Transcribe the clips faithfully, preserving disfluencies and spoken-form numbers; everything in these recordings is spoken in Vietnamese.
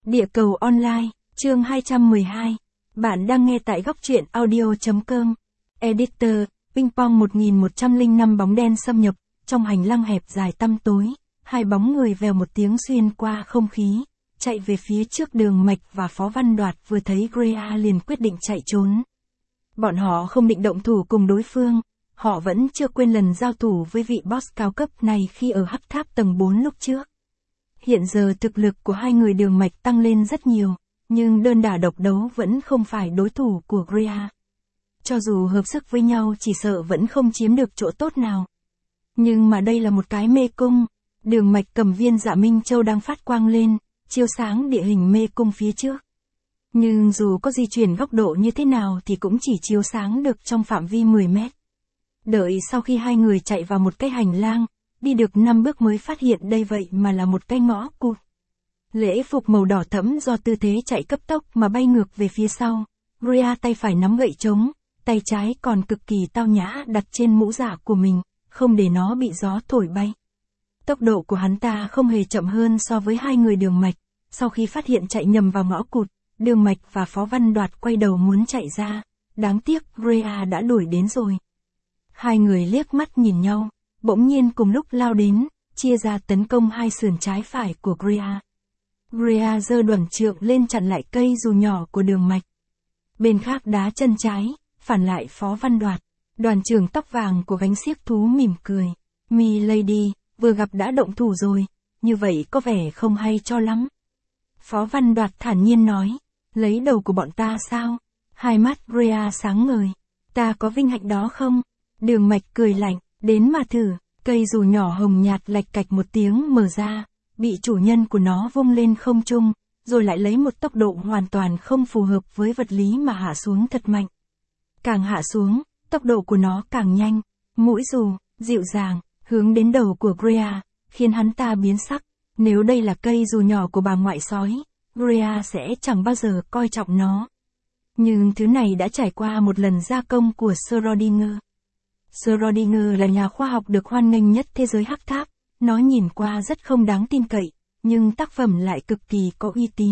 Địa cầu online, chương hai trăm mười hai. Bạn đang nghe tại góc truyện audio chấm com. Editor, ping pong một nghìn một trăm lẻ năm bóng đen xâm nhập, trong hành lang hẹp dài tăm tối, hai bóng người vèo một tiếng xuyên qua không khí, chạy về phía trước. Đường Mạch và Phó Văn Đoạt vừa thấy Greer liền quyết định chạy trốn. Bọn họ không định động thủ cùng đối phương, họ vẫn chưa quên lần giao thủ với vị boss cao cấp này khi ở hắc tháp tầng bốn lúc trước. Hiện giờ thực lực của hai người Đường Mạch tăng lên rất nhiều, nhưng đơn đả độc đấu vẫn không phải đối thủ của Greer. Cho dù hợp sức với nhau chỉ sợ vẫn không chiếm được chỗ tốt nào. Nhưng mà đây là một cái mê cung, Đường Mạch cầm viên Dạ Minh Châu đang phát quang lên, chiếu sáng địa hình mê cung phía trước. Nhưng dù có di chuyển góc độ như thế nào thì cũng chỉ chiếu sáng được trong phạm vi mười mét. Đợi sau khi hai người chạy vào một cái hành lang, đi được năm bước mới phát hiện đây vậy mà là một cái ngõ cụt. Lễ phục màu đỏ thẫm do tư thế chạy cấp tốc mà bay ngược về phía sau. Greer tay phải nắm gậy trống, tay trái còn cực kỳ tao nhã đặt trên mũ giả của mình, không để nó bị gió thổi bay. Tốc độ của hắn ta không hề chậm hơn so với hai người Đường Mạch. Sau khi phát hiện chạy nhầm vào ngõ cụt, Đường Mạch và Phó Văn Đoạt quay đầu muốn chạy ra. Đáng tiếc Greer đã đuổi đến rồi. Hai người liếc mắt nhìn nhau, bỗng nhiên cùng lúc lao đến, chia ra tấn công hai sườn trái phải của Greer. Greer giơ đoản trượng lên chặn lại cây dù nhỏ của Đường Mạch. Bên khác đá chân trái, phản lại Phó Văn Đoạt. Đoàn trưởng tóc vàng của gánh xiếc thú mỉm cười. "Mi Lady, vừa gặp đã động thủ rồi, như vậy có vẻ không hay cho lắm." Phó Văn Đoạt thản nhiên nói. "Lấy đầu của bọn ta sao?" Hai mắt Greer sáng ngời. "Ta có vinh hạnh đó không?" Đường Mạch cười lạnh. "Đến mà thử." Cây dù nhỏ hồng nhạt lạch cạch một tiếng mở ra, bị chủ nhân của nó vung lên không trung, rồi lại lấy một tốc độ hoàn toàn không phù hợp với vật lý mà hạ xuống thật mạnh. Càng hạ xuống, tốc độ của nó càng nhanh. Mũi dù, dịu dàng, hướng đến đầu của Greer, khiến hắn ta biến sắc. Nếu đây là cây dù nhỏ của bà ngoại sói, Greer sẽ chẳng bao giờ coi trọng nó. Nhưng thứ này đã trải qua một lần gia công của Schrödinger. Schrödinger là nhà khoa học được hoan nghênh nhất thế giới hắc tháp. Nó nhìn qua rất không đáng tin cậy, nhưng tác phẩm lại cực kỳ có uy tín.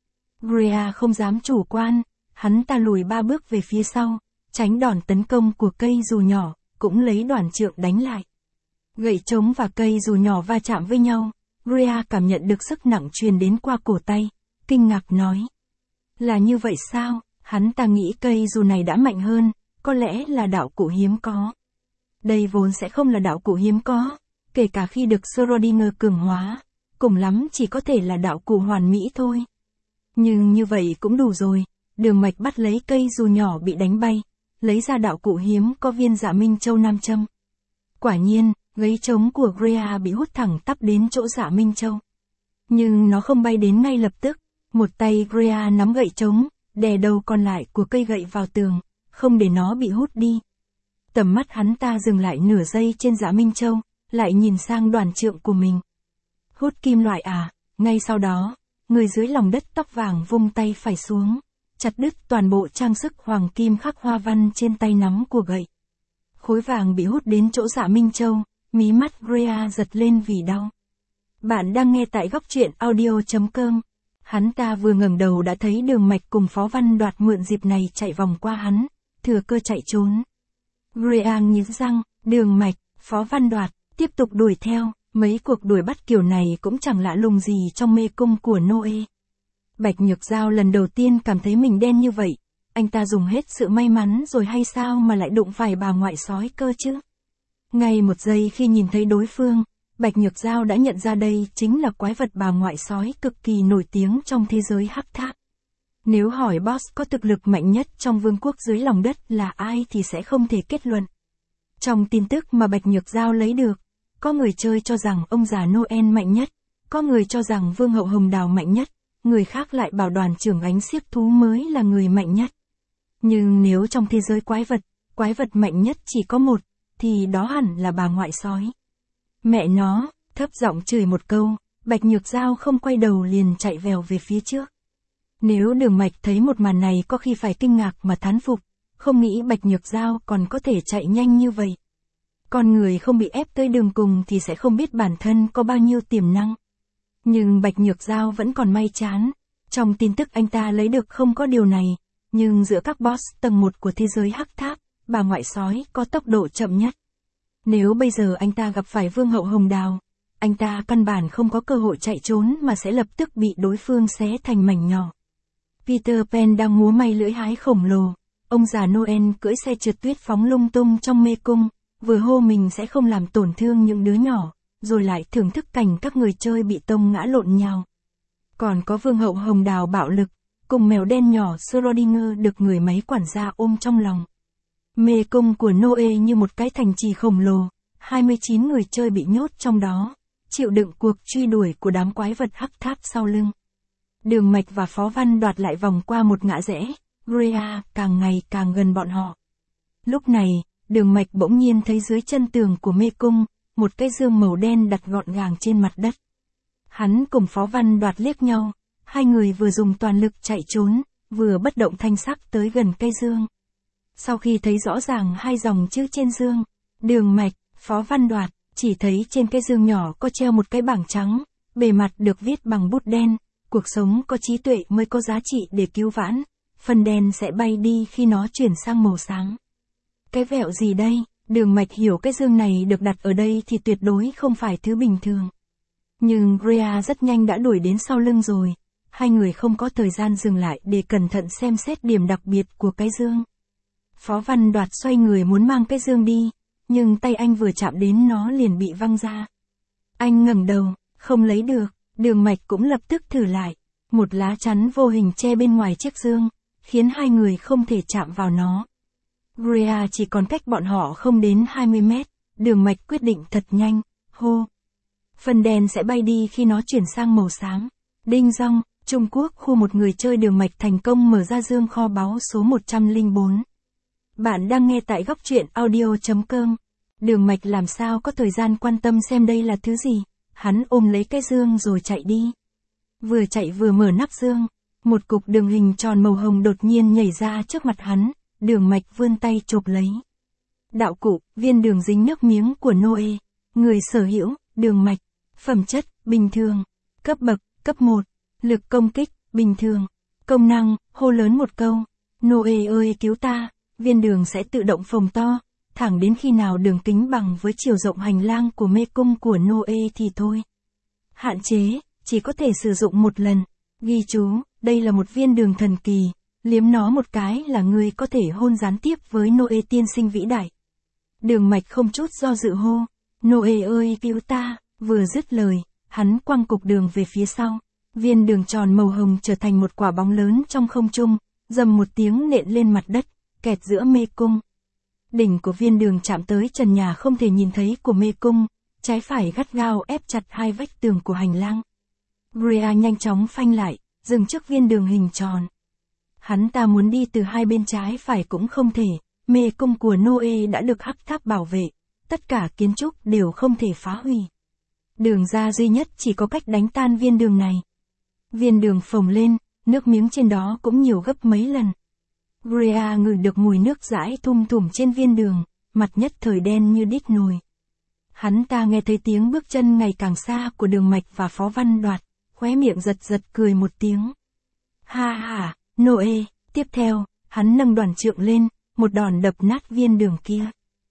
Greer không dám chủ quan, hắn ta lùi ba bước về phía sau, tránh đòn tấn công của cây dù nhỏ, cũng lấy đoản trượng đánh lại. Gậy trống và cây dù nhỏ va chạm với nhau, Greer cảm nhận được sức nặng truyền đến qua cổ tay, kinh ngạc nói. "Là như vậy sao?" Hắn ta nghĩ cây dù này đã mạnh hơn, có lẽ là đạo cụ hiếm có. Đây vốn sẽ không là đạo cụ hiếm có, kể cả khi được Schrödinger cường hóa, cùng lắm chỉ có thể là đạo cụ hoàn mỹ thôi. Nhưng như vậy cũng đủ rồi. Đường Mạch bắt lấy cây dù nhỏ bị đánh bay, lấy ra đạo cụ hiếm có viên Dạ Minh Châu nam châm. Quả nhiên, gấy trống của Greer bị hút thẳng tắp đến chỗ Dạ Minh Châu. Nhưng nó không bay đến ngay lập tức, một tay Greer nắm gậy trống, đè đầu còn lại của cây gậy vào tường, không để nó bị hút đi. Tầm mắt hắn ta dừng lại nửa giây trên Dạ Minh Châu, lại nhìn sang đoản trượng của mình. "Hút kim loại à?" Ngay sau đó, người dưới lòng đất tóc vàng vung tay phải xuống, chặt đứt toàn bộ trang sức hoàng kim khắc hoa văn trên tay nắm của gậy. Khối vàng bị hút đến chỗ Dạ Minh Châu, mí mắt Greer giật lên vì đau. Bạn đang nghe tại góc truyện audio chấm com. Hắn ta vừa ngẩng đầu đã thấy Đường Mạch cùng Phó Văn Đoạt mượn dịp này chạy vòng qua hắn, thừa cơ chạy trốn. Greer nghiến răng, Đường Mạch, Phó Văn Đoạt tiếp tục đuổi theo. Mấy cuộc đuổi bắt kiểu này cũng chẳng lạ lùng gì trong mê cung của Noe. Bạch Nhược Giao lần đầu tiên cảm thấy mình đen như vậy. Anh ta dùng hết sự may mắn rồi hay sao mà lại đụng phải bà ngoại sói cơ chứ? Ngay một giây khi nhìn thấy đối phương, Bạch Nhược Giao đã nhận ra đây chính là quái vật bà ngoại sói cực kỳ nổi tiếng trong thế giới hắc tháp. Nếu hỏi boss có thực lực mạnh nhất trong vương quốc dưới lòng đất là ai thì sẽ không thể kết luận. Trong tin tức mà Bạch Nhược Giao lấy được, có người chơi cho rằng ông già Noel mạnh nhất, có người cho rằng Vương hậu Hồng Đào mạnh nhất, người khác lại bảo đoàn trưởng gánh xiếc thú mới là người mạnh nhất. Nhưng nếu trong thế giới quái vật, quái vật mạnh nhất chỉ có một, thì đó hẳn là bà ngoại sói. Mẹ nó, thấp giọng chửi một câu, Bạch Nhược Giao không quay đầu liền chạy vèo về phía trước. Nếu Đường Mạch thấy một màn này có khi phải kinh ngạc mà thán phục, không nghĩ Bạch Nhược Giao còn có thể chạy nhanh như vậy. Con người không bị ép tới đường cùng thì sẽ không biết bản thân có bao nhiêu tiềm năng. Nhưng Bạch Nhược Giao vẫn còn may chán. Trong tin tức anh ta lấy được không có điều này, nhưng giữa các boss tầng một của thế giới hắc tháp, bà ngoại sói có tốc độ chậm nhất. Nếu bây giờ anh ta gặp phải Vương hậu Hồng Đào, anh ta căn bản không có cơ hội chạy trốn mà sẽ lập tức bị đối phương xé thành mảnh nhỏ. Peter Pan đang múa may lưỡi hái khổng lồ, ông già Noel cưỡi xe trượt tuyết phóng lung tung trong mê cung, vừa hô mình sẽ không làm tổn thương những đứa nhỏ, rồi lại thưởng thức cảnh các người chơi bị tông ngã lộn nhào. Còn có Vương hậu Hồng Đào bạo lực, cùng mèo đen nhỏ Schrödinger được người máy quản gia ôm trong lòng. Mê cung của Noe như một cái thành trì khổng lồ, hai mươi chín người chơi bị nhốt trong đó, chịu đựng cuộc truy đuổi của đám quái vật hắc tháp sau lưng. Đường Mạch và Phó Văn đoạt lại vòng qua một ngã rẽ, Rhea càng ngày càng gần bọn họ. Lúc này, Đường Mạch bỗng nhiên thấy dưới chân tường của mê cung, một cái dương màu đen đặt gọn gàng trên mặt đất. Hắn cùng Phó Văn đoạt liếc nhau, hai người vừa dùng toàn lực chạy trốn, vừa bất động thanh sắc tới gần cây dương. Sau khi thấy rõ ràng hai dòng chữ trên dương, Đường Mạch, Phó Văn Đoạt, chỉ thấy trên cái dương nhỏ có treo một cái bảng trắng, bề mặt được viết bằng bút đen, cuộc sống có trí tuệ mới có giá trị để cứu vãn, phần đen sẽ bay đi khi nó chuyển sang màu sáng. Cái vẹo gì đây? Đường Mạch hiểu cái dương này được đặt ở đây thì tuyệt đối không phải thứ bình thường. Nhưng Rhea rất nhanh đã đuổi đến sau lưng rồi, hai người không có thời gian dừng lại để cẩn thận xem xét điểm đặc biệt của cái dương. Phó Văn Đoạt xoay người muốn mang cái dương đi, nhưng tay anh vừa chạm đến nó liền bị văng ra. Anh ngẩng đầu, không lấy được, Đường Mạch cũng lập tức thử lại. Một lá chắn vô hình che bên ngoài chiếc dương, khiến hai người không thể chạm vào nó. Rhea chỉ còn cách bọn họ không đến hai mươi mét, Đường Mạch quyết định thật nhanh, hô. Phần đèn sẽ bay đi khi nó chuyển sang màu sáng. Đinh dong, Trung Quốc khu một người chơi Đường Mạch thành công mở ra dương kho báu số một trăm lẻ bốn. Bạn đang nghe tại góc truyện audio chấm com. Đường Mạch làm sao có thời gian quan tâm xem đây là thứ gì, hắn ôm lấy cái dương rồi chạy đi. Vừa chạy vừa mở nắp dương, một cục đường hình tròn màu hồng đột nhiên nhảy ra trước mặt hắn, Đường Mạch vươn tay chộp lấy. Đạo cụ, viên đường dính nước miếng của Noe, người sở hữu, Đường Mạch, phẩm chất, bình thường, cấp bậc, cấp một, lực công kích, bình thường, công năng, hô lớn một câu, Noe ơi cứu ta, viên đường sẽ tự động phồng to, thẳng đến khi nào đường kính bằng với chiều rộng hành lang của mê cung của Noe thì thôi. Hạn chế, chỉ có thể sử dụng một lần. Ghi chú, đây là một viên đường thần kỳ, liếm nó một cái là người có thể hôn gián tiếp với Noe tiên sinh vĩ đại. Đường Mạch không chút do dự hô, Noe ơi cứu ta, vừa dứt lời, hắn quăng cục đường về phía sau. Viên đường tròn màu hồng trở thành một quả bóng lớn trong không trung, dầm một tiếng nện lên mặt đất, kẹt giữa mê cung. Đỉnh của viên đường chạm tới trần nhà không thể nhìn thấy của mê cung, trái phải gắt gao ép chặt hai vách tường của hành lang. Rhea nhanh chóng phanh lại, dừng trước viên đường hình tròn. Hắn ta muốn đi từ hai bên trái phải cũng không thể, mê cung của Noe đã được hắc tháp bảo vệ, tất cả kiến trúc đều không thể phá hủy. Đường ra duy nhất chỉ có cách đánh tan viên đường này. Viên đường phồng lên, nước miếng trên đó cũng nhiều gấp mấy lần. Rhea ngửi được mùi nước dãi thum thủm trên viên đường, mặt nhất thời đen như đít nồi. Hắn ta nghe thấy tiếng bước chân ngày càng xa của Đường Mạch và Phó Văn Đoạt, khóe miệng giật giật cười một tiếng. Ha ha, Noe, tiếp theo, hắn nâng đoàn trượng lên, một đòn đập nát viên đường kia.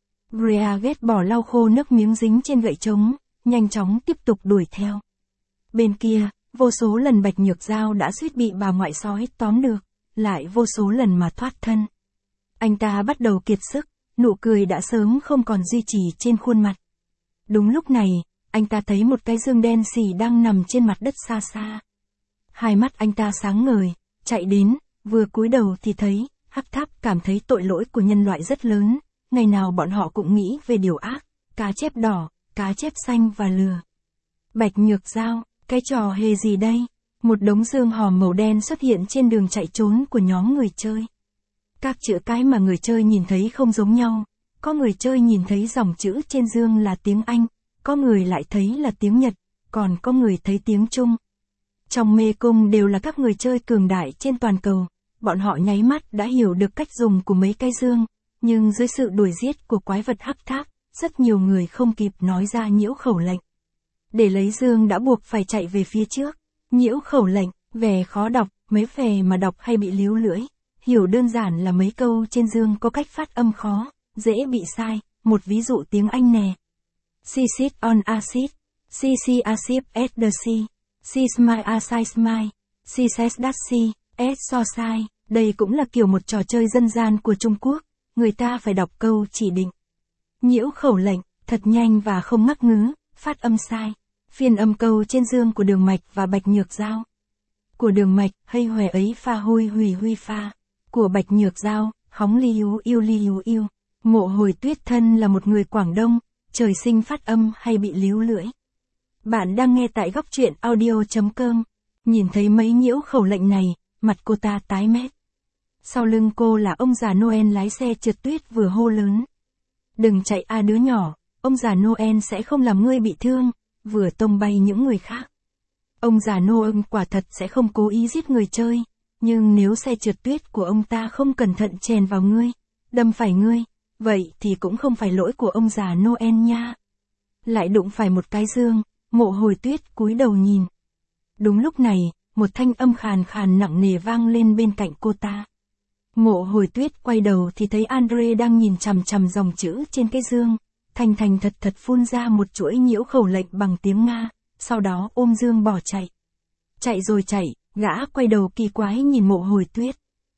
Rhea ghét bỏ lau khô nước miếng dính trên gậy trống, nhanh chóng tiếp tục đuổi theo. Bên kia, vô số lần Bạch Nhược Dao đã suýt bị bà ngoại sói tóm được, lại vô số lần mà thoát thân. Anh ta bắt đầu kiệt sức, nụ cười đã sớm không còn duy trì trên khuôn mặt. Đúng lúc này, anh ta thấy một cái dương đen xì đang nằm trên mặt đất xa xa. Hai mắt anh ta sáng ngời, chạy đến, vừa cúi đầu thì thấy, hắc tháp cảm thấy tội lỗi của nhân loại rất lớn, ngày nào bọn họ cũng nghĩ về điều ác, cá chép đỏ, cá chép xanh và lừa. Bạch Nhược Dao, cái trò hề gì đây? Một đống dương hòm màu đen xuất hiện trên đường chạy trốn của nhóm người chơi. Các chữ cái mà người chơi nhìn thấy không giống nhau, có người chơi nhìn thấy dòng chữ trên dương là tiếng Anh, có người lại thấy là tiếng Nhật, còn có người thấy tiếng Trung. Trong mê cung đều là các người chơi cường đại trên toàn cầu, bọn họ nháy mắt đã hiểu được cách dùng của mấy cái dương, nhưng dưới sự đuổi giết của quái vật hắc tháp, rất nhiều người không kịp nói ra nhiễu khẩu lệnh. Để lấy dương đã buộc phải chạy về phía trước. Nhiễu khẩu lệnh, Vẻ khó đọc, mấy phè mà đọc hay bị líu lưỡi. Hiểu đơn giản là mấy câu trên dương có cách phát âm khó, dễ bị sai. Một ví dụ tiếng Anh nè. She sit on a seat. She see a ship at the sea. She smile a side smile. She says that she, as so sai. Đây cũng là kiểu một trò chơi dân gian của Trung Quốc. Người ta phải đọc câu chỉ định. Nhiễu khẩu lệnh, thật nhanh và không ngắc ngứ, phát âm sai. Phiên âm câu trên dương của Đường Mạch và Bạch Nhược Giao. Của Đường Mạch, hay hòe ấy pha hôi hủy huy pha. Của Bạch Nhược Giao, hóng li hú yêu li hú yêu. Mộ Hồi Tuyết thân là một người Quảng Đông, trời sinh phát âm hay bị líu lưỡi. Bạn đang nghe tại góc truyện audio chấm com. Nhìn thấy mấy nhiễu khẩu lệnh này, mặt cô ta tái mét. Sau lưng cô là ông già Noel lái xe trượt tuyết vừa hô lớn. Đừng chạy a đứa nhỏ, ông già Noel sẽ không làm ngươi bị thương, vừa tông bay những người khác. Ông già Noel quả thật sẽ không cố ý giết người chơi, nhưng nếu xe trượt tuyết của ông ta không cẩn thận chèn vào ngươi, đâm phải ngươi, vậy thì cũng không phải lỗi của ông già Noel nha. Lại đụng phải một cái dương, Mộ Hồi Tuyết cúi đầu nhìn. Đúng lúc này, một thanh âm khàn khàn nặng nề vang lên bên cạnh cô ta. Mộ Hồi Tuyết quay đầu thì thấy Andre đang nhìn chằm chằm dòng chữ trên cái dương, thành thành thật thật phun ra một chuỗi nhiễu khẩu lệnh bằng tiếng Nga, sau đó ôm dương bỏ chạy. Chạy rồi chạy, gã quay đầu kỳ quái nhìn Mộ Hồi Tuyết.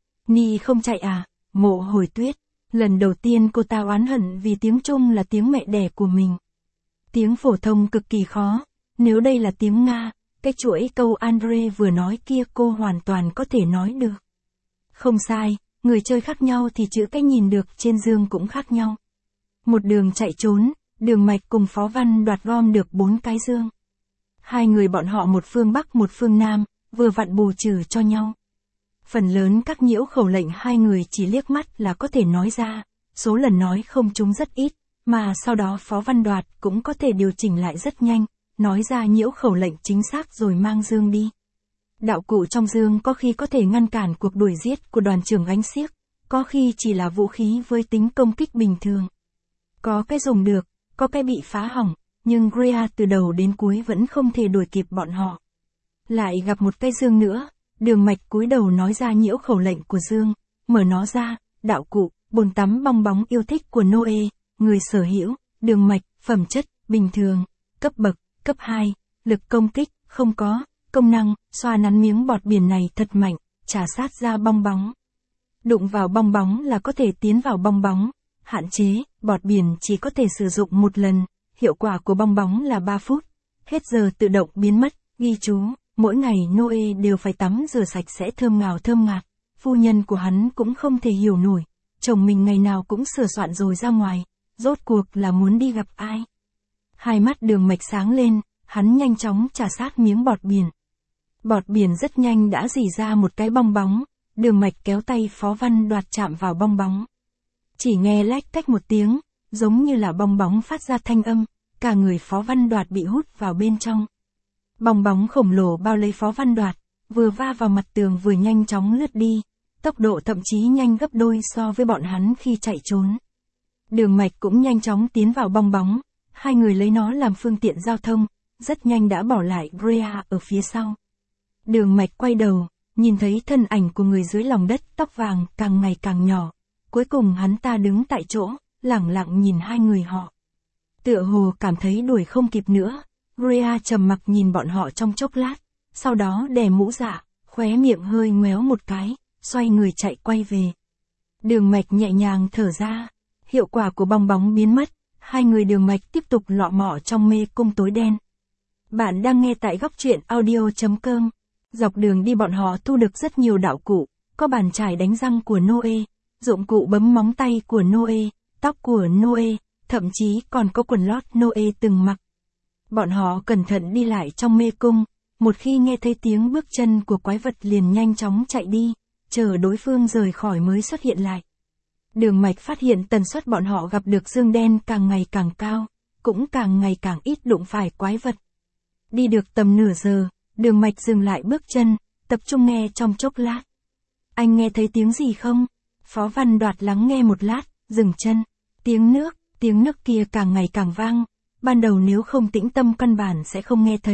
Ni không chạy à, Mộ Hồi Tuyết. Lần đầu tiên cô ta oán hận vì tiếng Trung là tiếng mẹ đẻ của mình. Tiếng phổ thông cực kỳ khó, nếu đây là tiếng Nga, cái chuỗi câu Andre vừa nói kia cô hoàn toàn có thể nói được. Không sai, người chơi khác nhau thì chữ cái nhìn được trên dương cũng khác nhau. Một đường chạy trốn, Đường Mạch cùng Phó Văn Đoạt gom được bốn cái dương. Hai người bọn họ một phương Bắc một phương Nam, vừa vặn bù trừ cho nhau. Phần lớn các nhiễu khẩu lệnh hai người chỉ liếc mắt là có thể nói ra, số lần nói không trúng rất ít, mà sau đó Phó Văn Đoạt cũng có thể điều chỉnh lại rất nhanh, nói ra nhiễu khẩu lệnh chính xác rồi mang dương đi. Đạo cụ trong dương có khi có thể ngăn cản cuộc đuổi giết của đoàn trưởng gánh xiếc, có khi chỉ là vũ khí với tính công kích bình thường. Có cái dùng được, có cái bị phá hỏng, nhưng Greer từ đầu đến cuối vẫn không thể đuổi kịp bọn họ. Lại gặp một cái dương nữa, Đường Mạch cúi đầu nói ra nhiễu khẩu lệnh của dương, mở nó ra, đạo cụ, bồn tắm bong bóng yêu thích của Noe, người sở hữu, Đường Mạch, phẩm chất, bình thường, cấp bậc, cấp hai, lực công kích, không có, công năng, xoa nắn miếng bọt biển này thật mạnh, trả sát ra bong bóng. Đụng vào bong bóng là có thể tiến vào bong bóng, hạn chế, bọt biển chỉ có thể sử dụng một lần, hiệu quả của bong bóng là ba phút, hết giờ tự động biến mất, ghi chú, mỗi ngày Noe đều phải tắm rửa sạch sẽ thơm ngào thơm ngạt, phu nhân của hắn cũng không thể hiểu nổi, chồng mình ngày nào cũng sửa soạn rồi ra ngoài, rốt cuộc là muốn đi gặp ai. Hai mắt Đường Mạch sáng lên, hắn nhanh chóng trà sát miếng bọt biển. Bọt biển rất nhanh đã rỉ ra một cái bong bóng, Đường Mạch kéo tay Phó Văn Đoạt chạm vào bong bóng. Chỉ nghe lách tách một tiếng, giống như là bong bóng phát ra thanh âm, cả người Phó Văn Đoạt bị hút vào bên trong. Bong bóng khổng lồ bao lấy Phó Văn Đoạt, vừa va vào mặt tường vừa nhanh chóng lướt đi, tốc độ thậm chí nhanh gấp đôi so với bọn hắn khi chạy trốn. Đường Mạch cũng nhanh chóng tiến vào bong bóng, hai người lấy nó làm phương tiện giao thông, rất nhanh đã bỏ lại Greer ở phía sau. Đường Mạch quay đầu, nhìn thấy thân ảnh của người dưới lòng đất tóc vàng càng ngày càng nhỏ, cuối cùng hắn ta đứng tại chỗ, lẳng lặng nhìn hai người họ. Tựa hồ cảm thấy đuổi không kịp nữa, Greer trầm mặc nhìn bọn họ trong chốc lát, sau đó đè mũ dạ, khóe miệng hơi ngoéo một cái, xoay người chạy quay về. Đường Mạch nhẹ nhàng thở ra, hiệu quả của bong bóng biến mất, hai người Đường Mạch tiếp tục lọ mọ trong mê cung tối đen. Bạn đang nghe tại góc truyện audio chấm com. Dọc đường đi bọn họ thu được rất nhiều đạo cụ, có bàn chải đánh răng của Noe, dụng cụ bấm móng tay của Noe, tóc của Noe, thậm chí còn có quần lót Noe từng mặc. Bọn họ cẩn thận đi lại trong mê cung, một khi nghe thấy tiếng bước chân của quái vật liền nhanh chóng chạy đi, chờ đối phương rời khỏi mới xuất hiện lại. Đường Mạch phát hiện tần suất bọn họ gặp được dương đen càng ngày càng cao, cũng càng ngày càng ít đụng phải quái vật. Đi được tầm nửa giờ, Đường Mạch dừng lại bước chân, tập trung nghe trong chốc lát. Anh nghe thấy tiếng gì không? Phó Văn Đoạt lắng nghe một lát, dừng chân. Tiếng nước, tiếng nước kia càng ngày càng vang. Ban đầu nếu không tĩnh tâm căn bản sẽ không nghe thấy.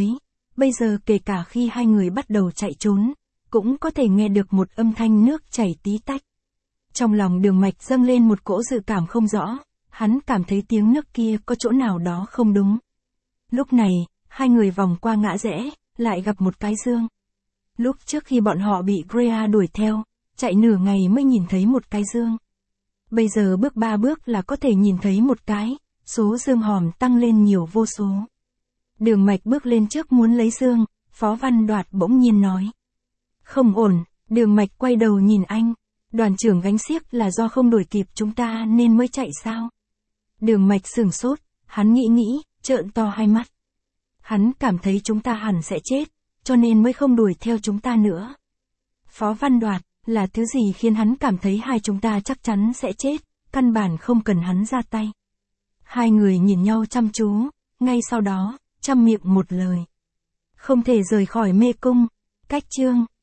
bây giờ kể cả khi hai người bắt đầu chạy trốn, cũng có thể nghe được một âm thanh nước chảy tí tách. Trong lòng Đường Mạch dâng lên một cỗ dự cảm không rõ, hắn cảm thấy tiếng nước kia có chỗ nào đó không đúng. Lúc này, hai người vòng qua ngã rẽ, lại gặp một cái dương. Lúc trước khi bọn họ bị Greya đuổi theo, chạy nửa ngày mới nhìn thấy một cái dương. Bây giờ bước ba bước là có thể nhìn thấy một cái, số dương hòm tăng lên nhiều vô số. Đường Mạch bước lên trước muốn lấy dương, Phó Văn Đoạt bỗng nhiên nói. Không ổn, Đường Mạch quay đầu nhìn anh. Đoàn trưởng gánh xiếc là do không đuổi kịp chúng ta nên mới chạy sao? Đường Mạch sửng sốt, hắn nghĩ nghĩ, trợn to hai mắt. Hắn cảm thấy chúng ta hẳn sẽ chết, cho nên mới không đuổi theo chúng ta nữa. Phó Văn Đoạt, là thứ gì khiến hắn cảm thấy hai chúng ta chắc chắn sẽ chết, căn bản không cần hắn ra tay. Hai người nhìn nhau chăm chú, ngay sau đó, trăm miệng một lời. Không thể rời khỏi mê cung, cách chương